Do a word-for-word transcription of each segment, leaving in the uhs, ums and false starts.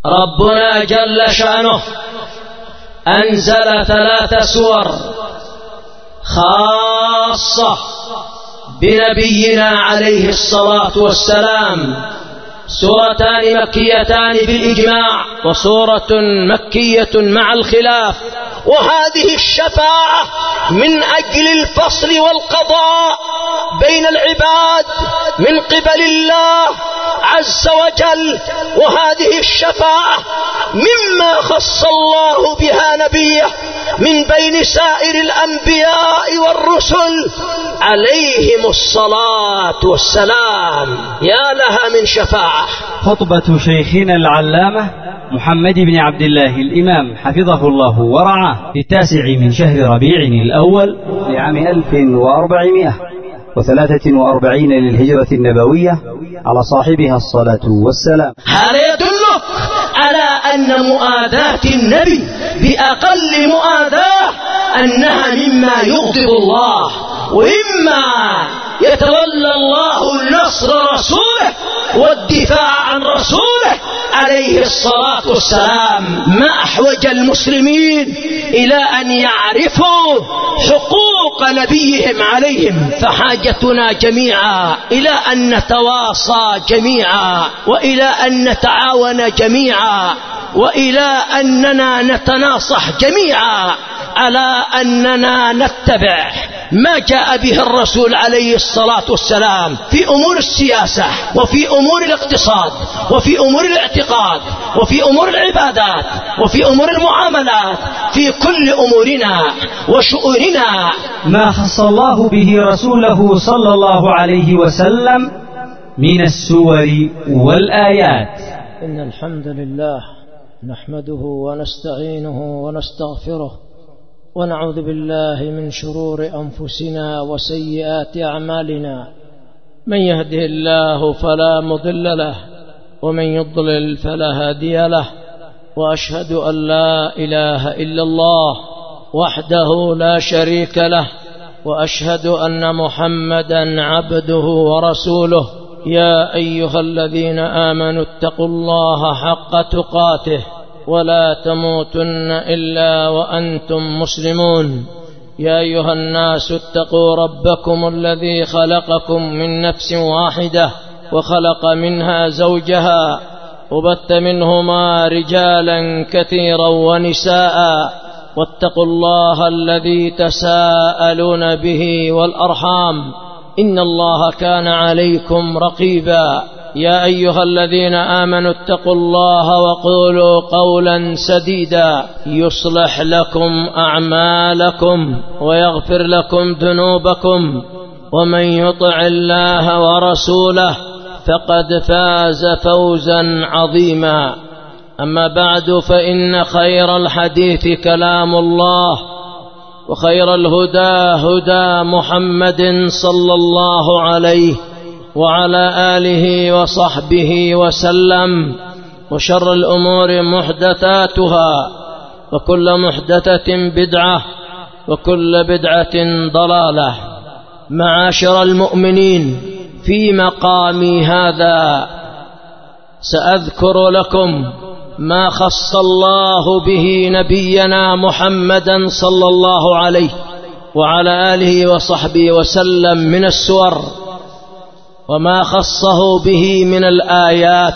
ربنا جل شأنه أنزل ثلاث سور خاصة بنبينا عليه الصلاة والسلام، سورتان مكيتان بالإجماع وسورة مكية مع الخلاف. وهذه الشفاعة من أجل الفصل والقضاء بين العباد من قبل الله عز وجل، وهذه الشفاعة مما خص الله بها نبيه من بين سائر الأنبياء والرسل عليهم الصلاة والسلام. يا لها من شفاعة. خطبة شيخنا العلامة محمد بن عبد الله الإمام حفظه الله ورعاه في التاسع من شهر ربيع الأول لعام ألف وأربعمائة وثلاثة وأربعين للهجرة النبوية على صاحبها الصلاة والسلام. هذا يدلك على أن مؤاذاة النبي بأقل مؤاذاة أنها مما يغضب الله، وإما يتولى الله نصر رسوله والدفاع عن رسوله عليه الصلاة والسلام. ما أحوج المسلمين إلى أن يعرفوا حقوق نبيهم عليهم، فحاجتنا جميعا إلى أن نتواصى جميعا، وإلى أن نتعاون جميعا، وإلى أننا نتناصح جميعا على أننا نتبع ما جاء به الرسول عليه الصلاة والسلام في أمور السياسة وفي أمور الاقتصاد وفي أمور الاعتقاد وفي أمور العبادات وفي أمور المعاملات، في كل أمورنا وشؤوننا. ما خص الله به رسوله صلى الله عليه وسلم من السور والآيات. إن الحمد لله نحمده ونستعينه ونستغفره ونعوذ بالله من شرور أنفسنا وسيئات أعمالنا. من يهده الله فلا مضل له ومن يضلل فلا هادي له، وأشهد أن لا إله إلا الله وحده لا شريك له، وأشهد أن محمدا عبده ورسوله. يا أيها الذين آمنوا اتقوا الله حق تقاته ولا تموتن إلا وأنتم مسلمون. يا أيها الناس اتقوا ربكم الذي خلقكم من نفس واحدة وخلق منها زوجها وبث منهما رجالا كثيرا ونساء، واتقوا الله الذي تساءلون به والأرحام إن الله كان عليكم رقيبا. يا أيها الذين آمنوا اتقوا الله وقولوا قولا سديدا يصلح لكم أعمالكم ويغفر لكم ذنوبكم، ومن يطع الله ورسوله فقد فاز فوزا عظيما. أما بعد، فإن خير الحديث كلام الله، وخير الهدى هدى محمد صلى الله عليه وعلى آله وصحبه وسلم، وشر الأمور محدثاتها، وكل محدثة بدعة، وكل بدعة ضلالة. معاشر المؤمنين، في مقامي هذا سأذكر لكم ما خص الله به نبينا محمدا صلى الله عليه وعلى آله وصحبه وسلم من السور، وما خصه به من الآيات.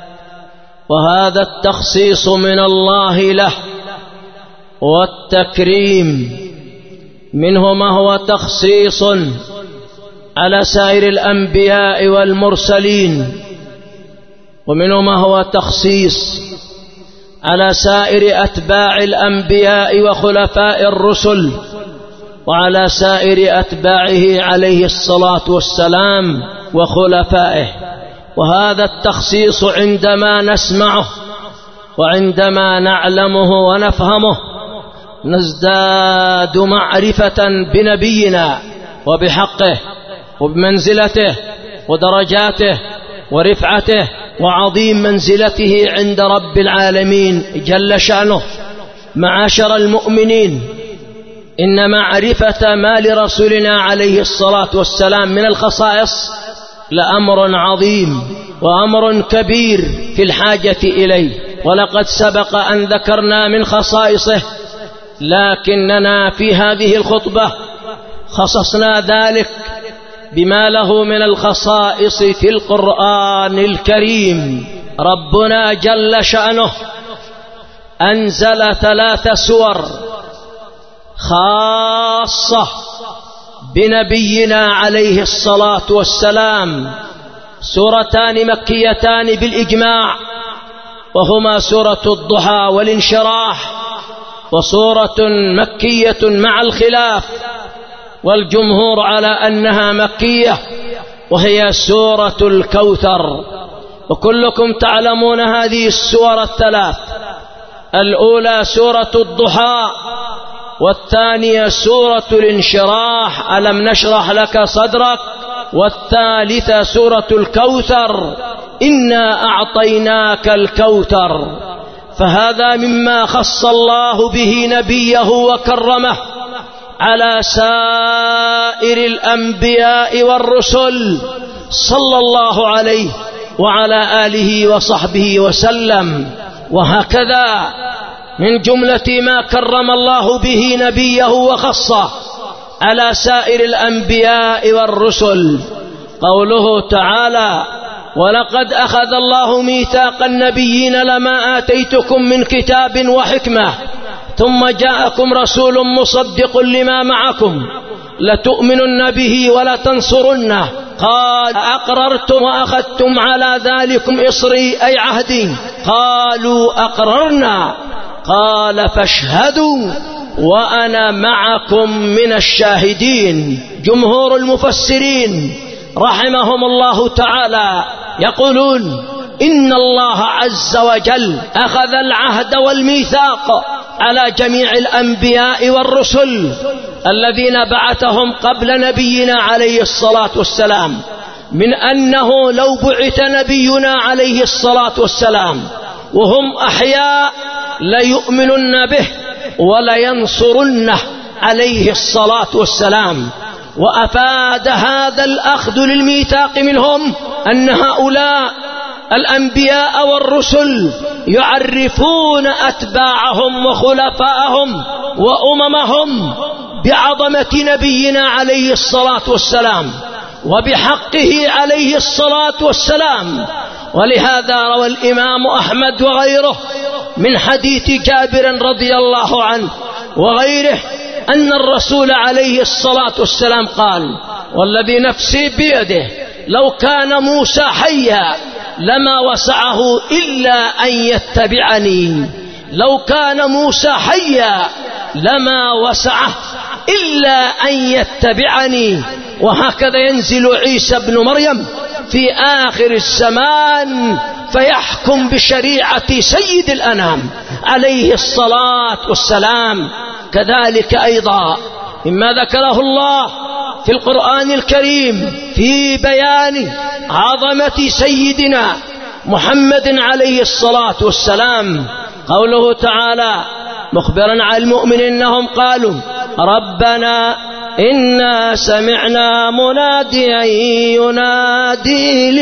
وهذا التخصيص من الله له والتكريم منه ما هو تخصيص على سائر الأنبياء والمرسلين، ومنه ما هو تخصيص على سائر أتباع الأنبياء وخلفاء الرسل، وعلى سائر أتباعه عليه الصلاة والسلام وخلفائه. وهذا التخصيص عندما نسمعه وعندما نعلمه ونفهمه نزداد معرفة بنبينا وبحقه وبمنزلته ودرجاته ورفعته وعظيم منزلته عند رب العالمين جل شأنه. معاشر المؤمنين، إن معرفة ما لرسولنا عليه الصلاة والسلام من الخصائص لأمر عظيم وأمر كبير في الحاجة إليه. ولقد سبق أن ذكرنا من خصائصه، لكننا في هذه الخطبة خصصنا ذلك بما له من الخصائص في القرآن الكريم. ربنا جل شأنه أنزل ثلاث سور خاصة بنبينا عليه الصلاة والسلام، سورتان مكيتان بالإجماع، وهما سورة الضحى والانشراح، وسورة مكية مع الخلاف، والجمهور على أنها مكية، وهي سورة الكوثر. وكلكم تعلمون هذه السور الثلاث، الأولى سورة الضحى، والثانية سورة الانشراح ألم نشرح لك صدرك، والثالثة سورة الكوثر إنا أعطيناك الكوثر. فهذا مما خص الله به نبيه وكرمه على سائر الأنبياء والرسل صلى الله عليه وعلى آله وصحبه وسلم. وهكذا من جملة ما كرم الله به نبيه وخصه على سائر الأنبياء والرسل قوله تعالى: ولقد أخذ الله ميثاق النبيين لما آتيتكم من كتاب وحكمة ثم جاءكم رسول مصدق لما معكم لتؤمنن به ولتنصرنه قال أقررتم وأخذتم على ذلكم إصري أي عهدي قالوا أقررنا قال فاشهدوا وأنا معكم من الشاهدين. جمهور المفسرين رحمهم الله تعالى يقولون إن الله عز وجل أخذ العهد والميثاق على جميع الأنبياء والرسل الذين بعثهم قبل نبينا عليه الصلاة والسلام، من أنه لو بعث نبينا عليه الصلاة والسلام وهم أحياء ليؤمنن به ولينصرنه عليه الصلاة والسلام. وأفاد هذا الأخذ للميثاق منهم أن هؤلاء الأنبياء والرسل يعرفون أتباعهم وخلفاءهم وأممهم بعظمة نبينا عليه الصلاة والسلام وبحقه عليه الصلاة والسلام. ولهذا روى الإمام أحمد وغيره من حديث جابر رضي الله عنه وغيره أن الرسول عليه الصلاة والسلام قال: والذي نفسي بيده لو كان موسى حيا لما وسعه إلا أن يتبعني، لو كان موسى حيا لما وسعه إلا أن يتبعني. وهكذا ينزل عيسى بن مريم في آخر الزمان فيحكم بشريعة سيد الأنام عليه الصلاة والسلام. كذلك أيضا مما ذكره الله في القرآن الكريم في بيان عظمة سيدنا محمد عليه الصلاة والسلام قوله تعالى مخبرا عن المؤمنين أنهم قالوا: ربنا إنا سمعنا مناديا ينادي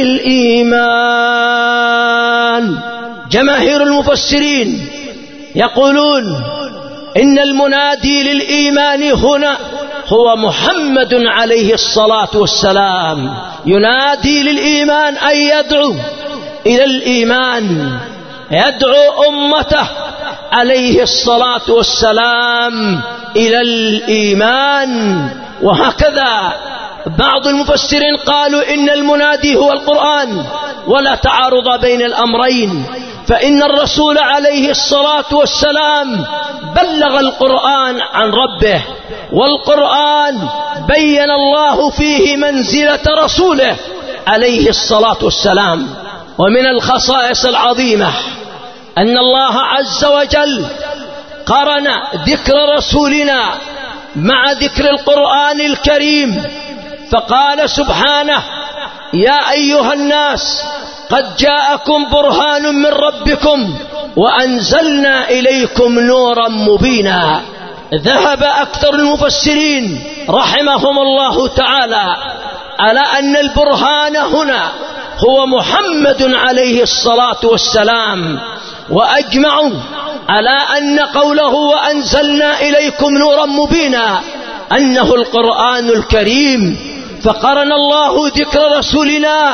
للإيمان. جماهير المفسرين يقولون إن المنادي للإيمان هنا هو محمد عليه الصلاة والسلام، ينادي للإيمان أي يدعو إلى الإيمان، يدعو أمته عليه الصلاة والسلام إلى الإيمان. وهكذا بعض المفسرين قالوا إن المنادي هو القرآن، ولا تعارض بين الأمرين، فإن الرسول عليه الصلاة والسلام بلغ القرآن عن ربه، والقرآن بين الله فيه منزلة رسوله عليه الصلاة والسلام. ومن الخصائص العظيمة أن الله عز وجل قرن ذكر رسولنا مع ذكر القرآن الكريم، فقال سبحانه: يا أيها الناس قد جاءكم برهان من ربكم وأنزلنا إليكم نورا مبينا. ذهب أكثر المفسرين رحمهم الله تعالى على أن البرهان هنا هو محمد عليه الصلاة والسلام، وأجمعوا على أن قوله وأنزلنا إليكم نورا مبينا أنه القرآن الكريم، فقرن الله ذكر رسولنا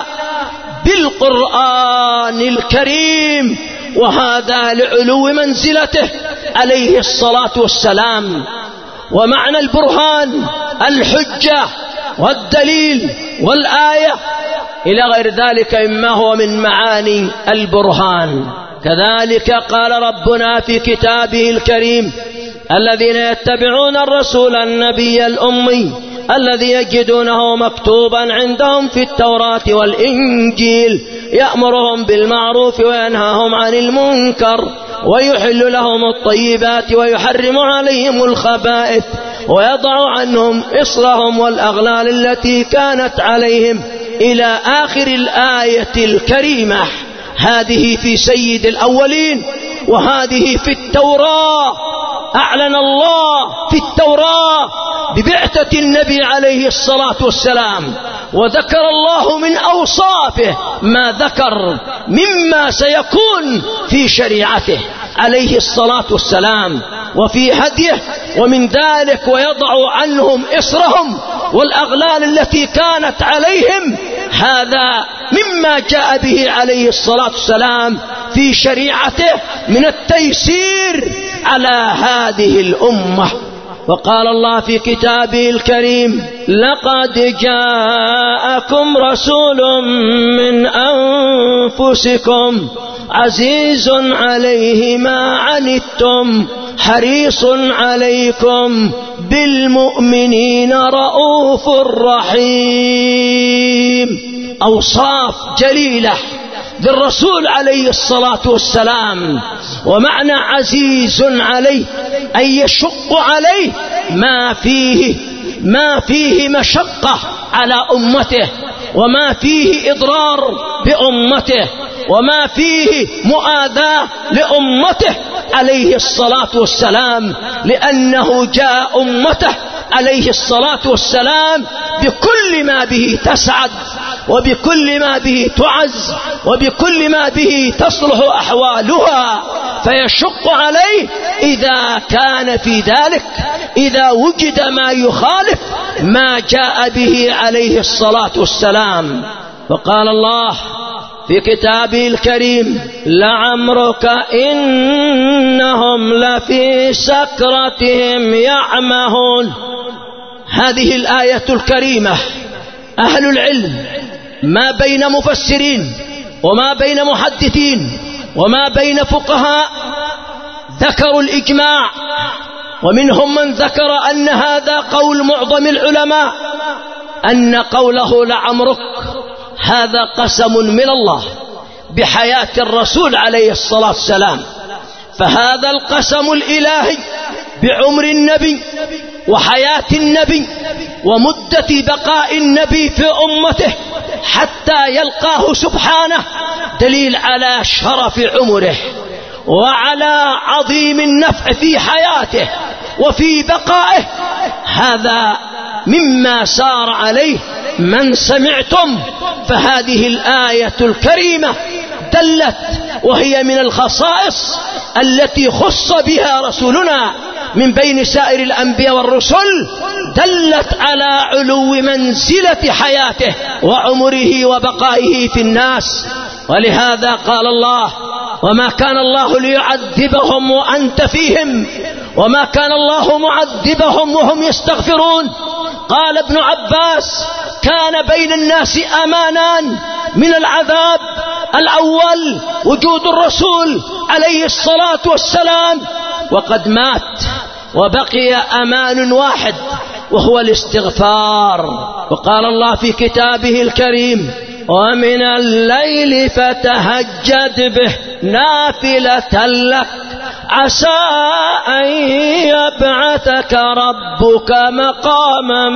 بالقرآن الكريم، وهذا لعلو منزلته عليه الصلاة والسلام. ومعنى البرهان الحجة والدليل والآية إلى غير ذلك مما هو من معاني البرهان. كذلك قال ربنا في كتابه الكريم: الذين يتبعون الرسول النبي الأمي الذي يجدونه مكتوبا عندهم في التوراة والإنجيل يأمرهم بالمعروف وينهاهم عن المنكر ويحل لهم الطيبات ويحرم عليهم الخبائث ويضع عنهم إصرهم والأغلال التي كانت عليهم إلى آخر الآية الكريمة. هذه في سيد الأولين، وهذه في التوراة. أعلن الله في التوراة ببعثة النبي عليه الصلاة والسلام، وذكر الله من أوصافه ما ذكر مما سيكون في شريعته عليه الصلاة والسلام وفي هديه. ومن ذلك ويضع عنهم إصرهم والأغلال التي كانت عليهم، هذا مما جاء به عليه الصلاة والسلام في شريعته من التيسير على هذه الأمة. وقال الله في كتابه الكريم: لقد جاءكم رسول من أنفسكم عزيز عليه ما عنتم حريص عليكم بالمؤمنين رؤوف رحيم. أوصاف جليلة للرسول عليه الصلاة والسلام. ومعنى عزيز عليه أي يشق عليه ما فيه ما فيه مشقة على أمته، وما فيه إضرار بأمته، وما فيه مؤاذاة لأمته عليه الصلاة والسلام، لأنه جاء أمته عليه الصلاة والسلام بكل ما به تسعد، وبكل ما به تعز، وبكل ما به تصلح أحوالها، فيشق عليه إذا كان في ذلك، إذا وجد ما يخالف ما جاء به عليه الصلاة والسلام. وقال الله في كتابه الكريم: لعمرك إنهم لفي سكرتهم يعمهون. هذه الآية الكريمة أهل العلم ما بين مفسرين وما بين محدثين وما بين فقهاء ذكروا الإجماع، ومنهم من ذكر أن هذا قول معظم العلماء، أن قوله لعمرك هذا قسم من الله بحياة الرسول عليه الصلاة والسلام، فهذا القسم الإلهي بعمر النبي وحياة النبي ومدة بقاء النبي في أمته حتى يلقاه سبحانه دليل على شرف عمره وعلى عظيم النفع في حياته وفي بقائه. هذا مما سار عليه من سمعتم. فهذه الآية الكريمة دلت، وهي من الخصائص التي خص بها رسولنا من بين سائر الأنبياء والرسل، دلت على علو منزلة حياته وعمره وبقائه في الناس. ولهذا قال الله: وما كان الله ليعذبهم وأنت فيهم وما كان الله معذبهم وهم يستغفرون. قال ابن عباس: كان بين الناس أمانان من العذاب، الأول وجود الرسول عليه الصلاة والسلام وقد مات، وبقي أمان واحد وهو الاستغفار. وقال الله في كتابه الكريم: ومن الليل فتهجد به نافلة لك عسى أن يبعثك ربك مقاما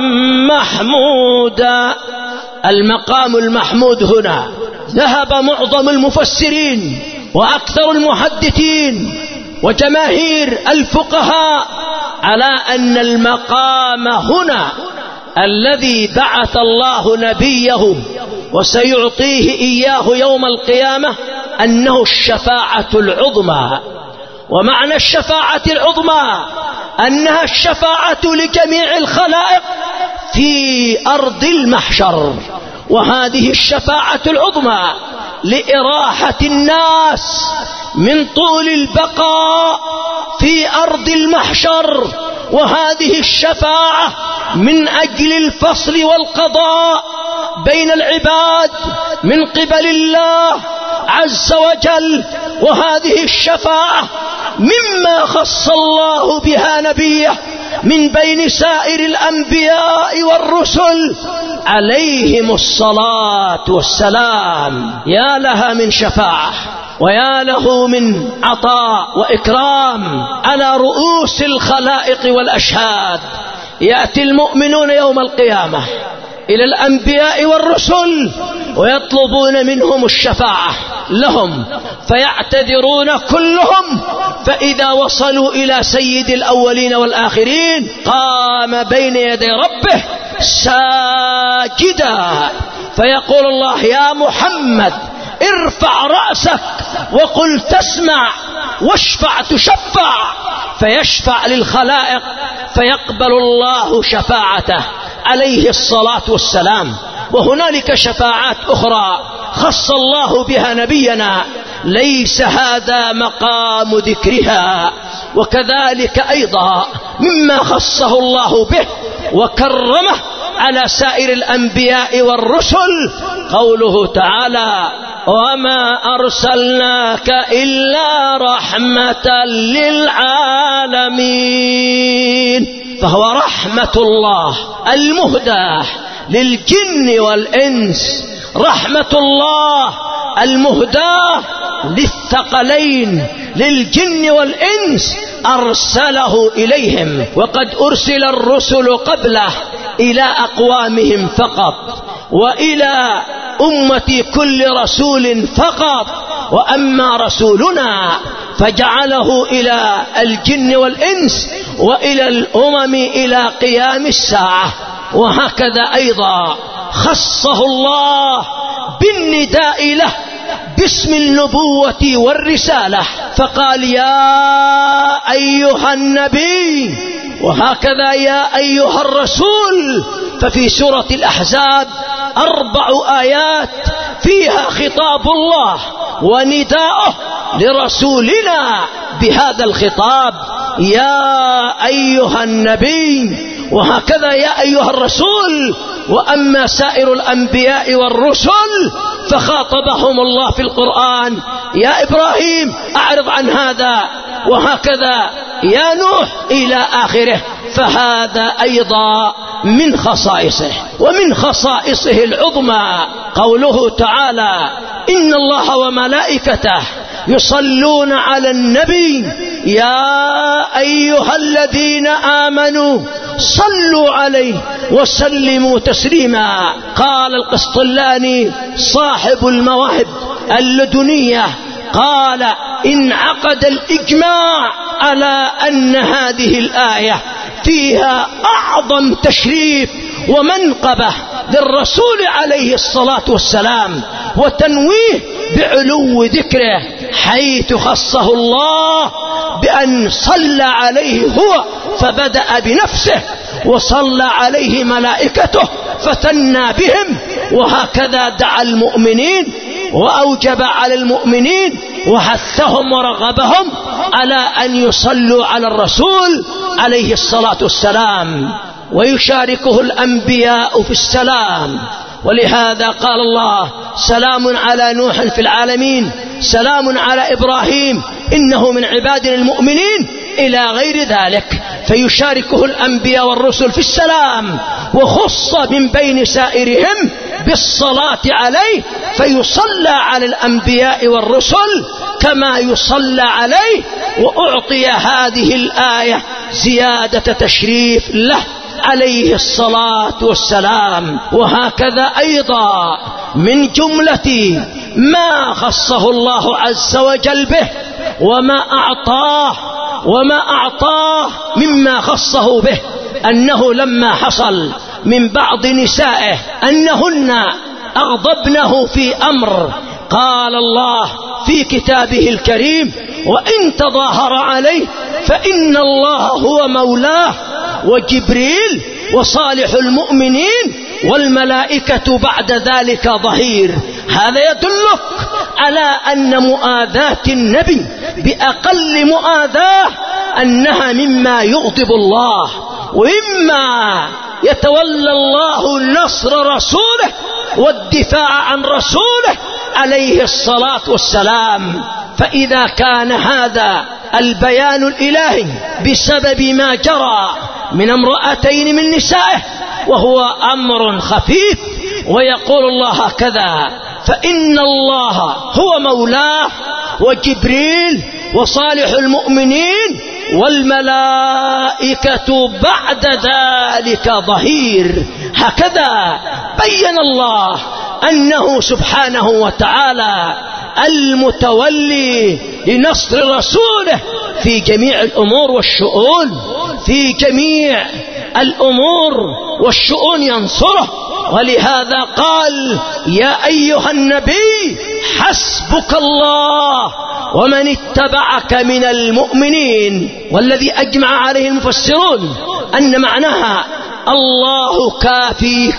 محمودا. المقام المحمود هنا ذهب معظم المفسرين وأكثر المحدثين وجماهير الفقهاء على أن المقام هنا الذي بعث الله نبيه وسيعطيه إياه يوم القيامة أنه الشفاعة العظمى. ومعنى الشفاعة العظمى أنها الشفاعة لجميع الخلائق في أرض المحشر، وهذه الشفاعة العظمى لإراحة الناس من طول البقاء في أرض المحشر، وهذه الشفاعة من أجل الفصل والقضاء بين العباد من قبل الله عز وجل. وهذه الشفاعة مما خص الله بها نبيه من بين سائر الأنبياء والرسل عليهم الصلاة والسلام. يا لها من شفاعة ويا له من عطاء وإكرام على رؤوس الخلائق والأشهاد. يأتي المؤمنون يوم القيامة إلى الأنبياء والرسل ويطلبون منهم الشفاعة لهم، فيعتذرون كلهم، فإذا وصلوا إلى سيد الأولين والآخرين قام بين يدي ربه ساجدا، فيقول الله: يا محمد ارفع رأسك وقل تسمع واشفع تشفع، فيشفع للخلائق فيقبل الله شفاعته عليه الصلاة والسلام. وهنالك شفاعات أخرى خص الله بها نبينا ليس هذا مقام ذكرها. وكذلك أيضا مما خصه الله به وكرمه على سائر الأنبياء والرسل قوله تعالى: وما أرسلناك إلا رحمة للعالمين. فهو رحمة الله المهداة للجن والإنس، رحمة الله المهداة للثقلين للجن والإنس أرسله إليهم. وقد أرسل الرسل قبله إلى أقوامهم فقط، وإلى أمة كل رسول فقط، وأما رسولنا فجعله إلى الجن والإنس وإلى الأمم إلى قيام الساعة. وهكذا أيضا خصه الله بالنداء له باسم النبوة والرسالة، فقال: يا أيها النبي، وهكذا يا أيها الرسول. ففي سورة الأحزاب أربع آيات فيها خطاب الله ونداءه لرسولنا بهذا الخطاب: يا أيها النبي، وهكذا يا أيها الرسول. وأما سائر الأنبياء والرسل فخاطبهم الله في القرآن: يا إبراهيم أعرض عن هذا، وهكذا يا نوح إلى آخره. فهذا أيضا من خصائصه. ومن خصائصه العظمى قوله تعالى: إن الله وملائكته يصلون على النبي يا أيها الذين آمنوا صلوا عليه وسلموا تسليما. قال القسطلاني صاحب المواهب اللدنية قال: انعقد الإجماع على أن هذه الآية فيها أعظم تشريف ومنقبة للرسول عليه الصلاة والسلام وتنويه بعلو ذكره، حيث خصه الله بأن صلى عليه هو فبدأ بنفسه، وصلى عليه ملائكته فثنى بهم، وهكذا دعا المؤمنين وأوجب على المؤمنين وحثهم ورغبهم على أن يصلوا على الرسول عليه الصلاة والسلام، ويشاركه الأنبياء في السلام. ولهذا قال الله: سلام على نوح في العالمين، سلام على إبراهيم إنه من عبادنا المؤمنين، إلى غير ذلك. فيشاركه الأنبياء والرسل في السلام، وخص من بين سائرهم بالصلاة عليه، فيصلى على الأنبياء والرسل كما يصلى عليه، وأعطي هذه الآية زيادة تشريف له عليه الصلاة والسلام. وهكذا أيضا من جملة ما خصه الله عز وجل به وما أعطاه وما أعطاه مما خصه به، أنه لما حصل من بعض نسائه أنهن أغضبنه في أمر، قال الله: في كتابه الكريم: وإن تظاهر عليه فإن الله هو مولاه وجبريل وصالح المؤمنين والملائكة بعد ذلك ظهير. هذا يدلك على أن مؤاذاة النبي بأقل مؤاذاة أنها مما يغضب الله، وإما يتولى الله نصر رسوله والدفاع عن رسوله عليه الصلاة والسلام. فإذا كان هذا البيان الإلهي بسبب ما جرى من امرأتين من نسائه وهو أمر خفيف، ويقول الله هكذا: فإن الله هو مولاه وجبريل وصالح المؤمنين والملائكة بعد ذلك ظهير. هكذا بين الله أنه سبحانه وتعالى المتولي لنصر رسوله في جميع الأمور والشؤون، في جميع الأمور والشؤون ينصره. ولهذا قال: يا أيها النبي حسبك الله ومن اتبعك من المؤمنين. والذي أجمع عليه المفسرون أن معناها الله كافيك،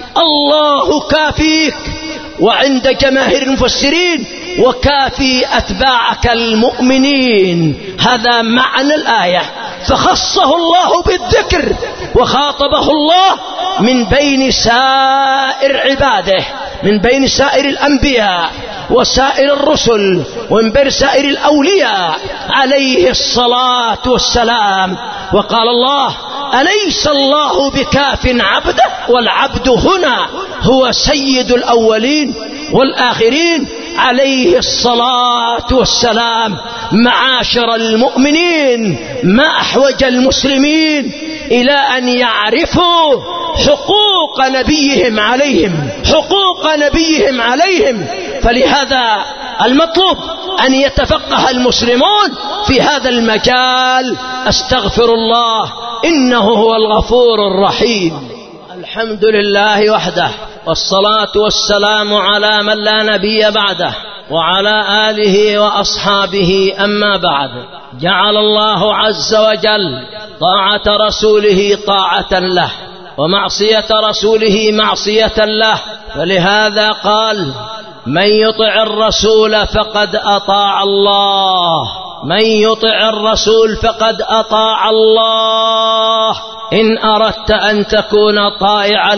الله كافيك. وعند جماهير المفسرين: وكافي أتباعك المؤمنين. هذا معنى الآية. فخصه الله بالذكر وخاطبه الله من بين سائر عباده، من بين سائر الأنبياء وسائر الرسل ومن بين سائر الأولياء عليه الصلاة والسلام. وقال الله: أليس الله بكاف عبده؟ والعبد هنا هو سيد الأولين والآخرين عليه الصلاة والسلام. معاشر المؤمنين، ما أحوج المسلمين إلى أن يعرفوا حقوق نبيهم عليهم، حقوق نبيهم عليهم. فلهذا المطلوب أن يتفقه المسلمون في هذا المجال. أستغفر الله إنه هو الغفور الرحيم. الحمد لله وحده، والصلاة والسلام على من لا نبي بعده، وعلى آله وأصحابه. أما بعد، جعل الله عز وجل طاعة رسوله طاعة له، ومعصية رسوله معصية له. فلهذا قال: من يطع الرسول فقد أطاع الله، من يطع الرسول فقد أطاع الله. إن أردت أن تكون طائعا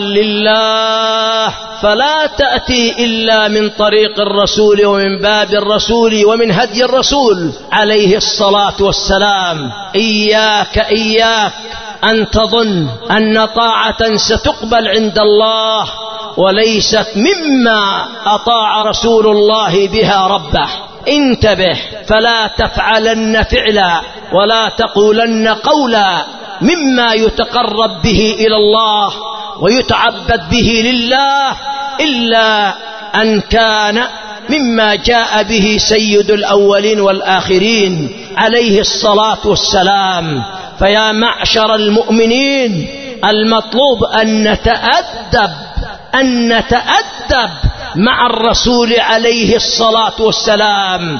لله فلا تأتي إلا من طريق الرسول ومن باب الرسول ومن هدي الرسول عليه الصلاة والسلام. إياك إياك أن تظن أن طاعة ستقبل عند الله وليست مما أطاع رسول الله بها ربه. انتبه، فلا تفعلن فعلا ولا تقولن قولا مما يتقرب به إلى الله ويتعبد به لله إلا أن كان مما جاء به سيد الأولين والآخرين عليه الصلاة والسلام. فيا معشر المؤمنين، المطلوب أن نتأدب أن نتأدب مع الرسول عليه الصلاة والسلام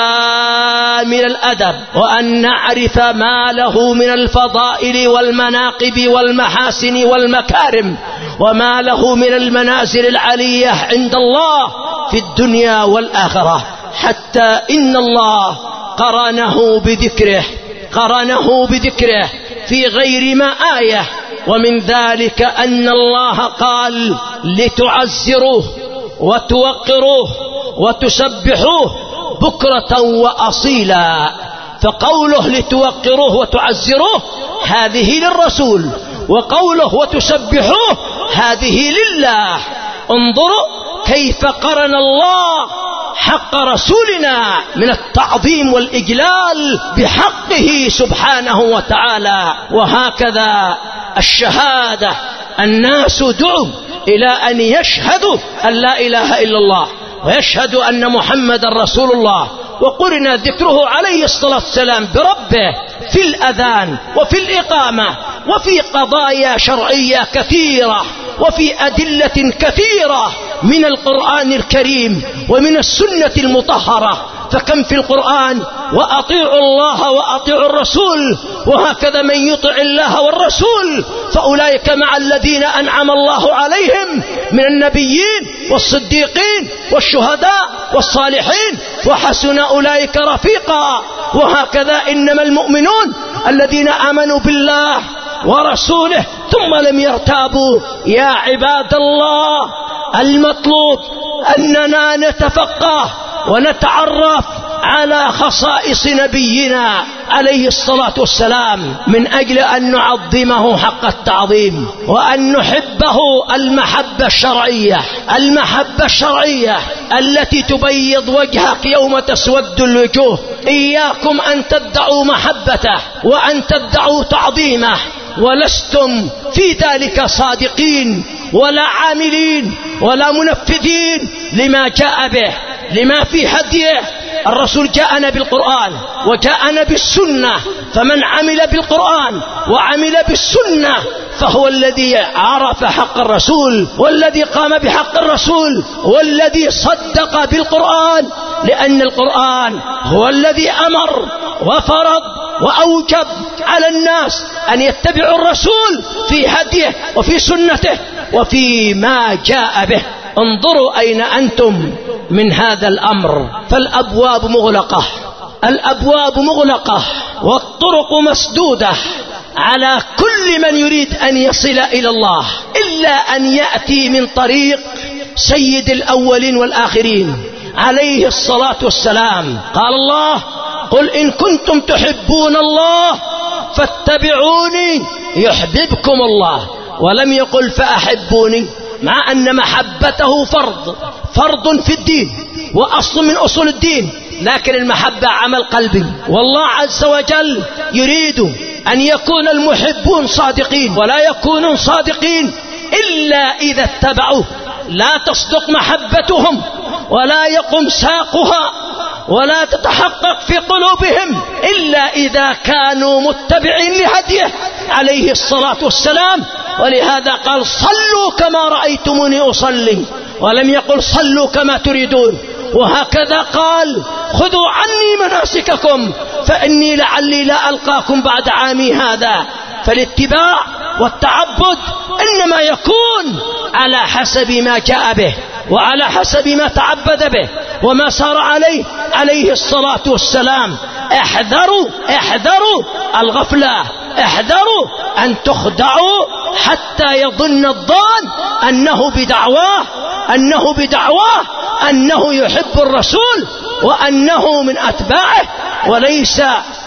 كامل الأدب، وأن نعرف ما له من الفضائل والمناقب والمحاسن والمكارم، وما له من المنازل العلية عند الله في الدنيا والآخرة. حتى إن الله قرنه بذكره قرنه بذكره في غير ما آية، ومن ذلك أن الله قال: لتعزروه وتوقروه وتسبحوه بكرة وأصيلا. فقوله لتوقروه وتعزروه هذه للرسول، وقوله وتسبحوه هذه لله. انظروا كيف قرن الله حق رسولنا من التعظيم والإجلال بحقه سبحانه وتعالى. وهكذا الشهادة، الناس دعوا إلى أن يشهدوا أن لا إله إلا الله ويشهدوا أن محمد رسول الله، وقرن ذكره عليه الصلاة والسلام بربه في الأذان وفي الإقامة وفي قضايا شرعية كثيرة وفي أدلة كثيرة من القرآن الكريم ومن السنة المطهرة. فكم في القرآن وأطيعوا الله وأطيعوا الرسول، وهكذا من يطع الله والرسول فأولئك مع الذين أنعم الله عليهم من النبيين والصديقين والشهداء والصالحين وحسن أولئك رفيقا. وهكذا إنما المؤمنون الذين آمنوا بالله ورسوله ثم لم يرتابوا. يا عباد الله، المطلوب أننا نتفقه ونتعرف على خصائص نبينا عليه الصلاة والسلام من أجل أن نعظمه حق التعظيم، وأن نحبه المحبة الشرعية، المحبة الشرعية التي تبيض وجهك يوم تسود الوجوه. إياكم أن تدعوا محبته وأن تدعوا تعظيمه ولستم في ذلك صادقين ولا عاملين ولا منفذين لما جاء به، لما في هديه. الرسول جاءنا بالقرآن وجاءنا بالسنة، فمن عمل بالقرآن وعمل بالسنة فهو الذي عرف حق الرسول والذي قام بحق الرسول والذي صدق بالقرآن، لأن القرآن هو الذي أمر وفرض وأوجب على الناس أن يتبعوا الرسول في هديه وفي سنته وفي ما جاء به. انظروا أين أنتم من هذا الأمر، فالأبواب مغلقة، الأبواب مغلقة والطرق مسدودة على كل من يريد أن يصل إلى الله، إلا أن يأتي من طريق سيد الأولين والآخرين عليه الصلاة والسلام. قال الله: قل إن كنتم تحبون الله فاتبعوني يحببكم الله. ولم يقل فأحبوني، مع أن محبته فرض فرض في الدين وأصل من أصول الدين، لكن المحبة عمل قلبي. والله عز وجل يريد أن يكون المحبون صادقين، ولا يكونون صادقين إلا إذا اتبعوه. لا تصدق محبتهم ولا يقم ساقها ولا تتحقق في قلوبهم إلا إذا كانوا متبعين لهديه عليه الصلاة والسلام. ولهذا قال: صلوا كما رأيتموني أصلي، ولم يقل صلوا كما تريدون. وهكذا قال: خذوا عني مناسككم فإني لعلي لا ألقاكم بعد عامي هذا. فالاتباع والتعبد إنما يكون على حسب ما جاء به وعلى حسب ما تعبد به وما سار عليه عليه الصلاة والسلام. احذروا احذروا الغفلة، احذروا أن تخدعوا حتى يظن الظان أنه بدعواه أنه بدعواه أنه يحب الرسول وأنه من أتباعه، وليس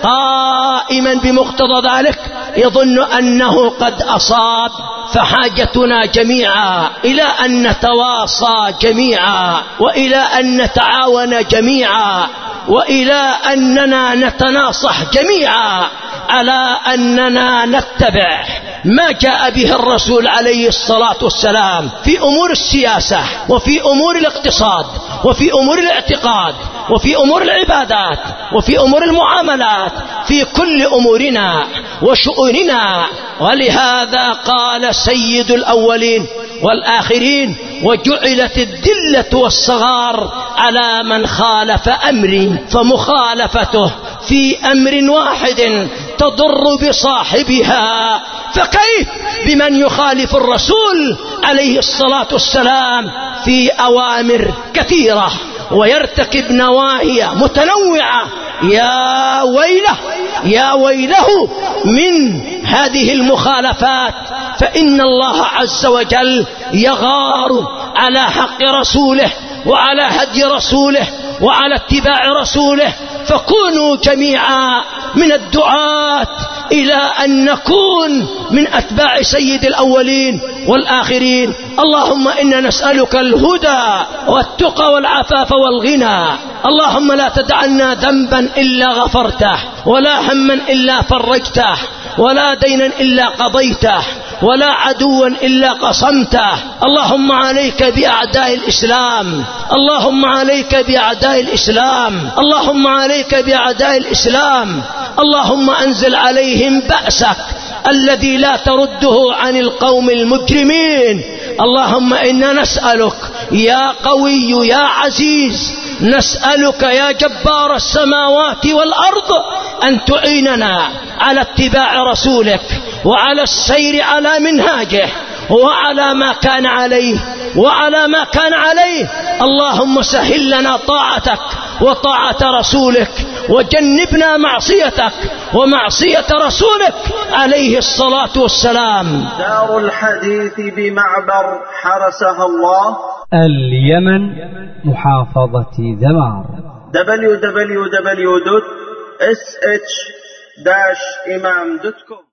قائما بمقتضى ذلك، يظن أنه قد أصاب. فحاجتنا جميعا إلى أن نتواصى جميعا، وإلى أن نتعاون جميعا، وإلى أننا نتناصح جميعا على أننا نتبع ما جاء به الرسول عليه الصلاة والسلام في أمور السياسة وفي أمور الاقتصاد وفي أمور الاعتقاد وفي أمور العبادات وفي أمور المعاملات، في كل أمورنا وشؤوننا. ولهذا قال سيد الأولين والآخرين: وجعلت الذلة والصغار على من خالف أمري، فمخالفته في أمر واحد تضر بصاحبها، فكيف بمن يخالف الرسول عليه الصلاة والسلام في أوامر كثيرة ويرتكب نواهي متنوعة؟ يا ويله يا ويله من هذه المخالفات. فإن الله عز وجل يغار على حق رسوله وعلى هدي رسوله وعلى اتباع رسوله. فكونوا جميعا من الدعاة إلى أن نكون من أتباع سيد الأولين والآخرين. اللهم إنا نسألك الهدى والتقى والعفاف والغنى. اللهم لا تدع لنا ذنبا إلا غفرته، ولا هما إلا فرجته، ولا دينا إلا قضيته، ولا عدوا إلا قصمته. اللهم عليك بأعداء الإسلام، اللهم عليك بأعداء الإسلام، اللهم عليك بأعداء الإسلام. اللهم أنزل عليهم بأسك الذي لا ترده عن القوم المجرمين. اللهم إنا نسألك يا قوي يا عزيز نسألك يا جبار السماوات والأرض أن تعيننا على اتباع رسولك وعلى السير على منهاجه وعلى ما كان عليه وعلى ما كان عليه. اللهم سهل لنا طاعتك وطاعة رسولك وجنبنا معصيتك ومعصية رسولك عليه الصلاة والسلام. دار الحديث بمعبر حرسها الله، اليمن، محافظة ذمار. دبليو دبليو دبليو دوت اس اتش داش إمام دوت كوم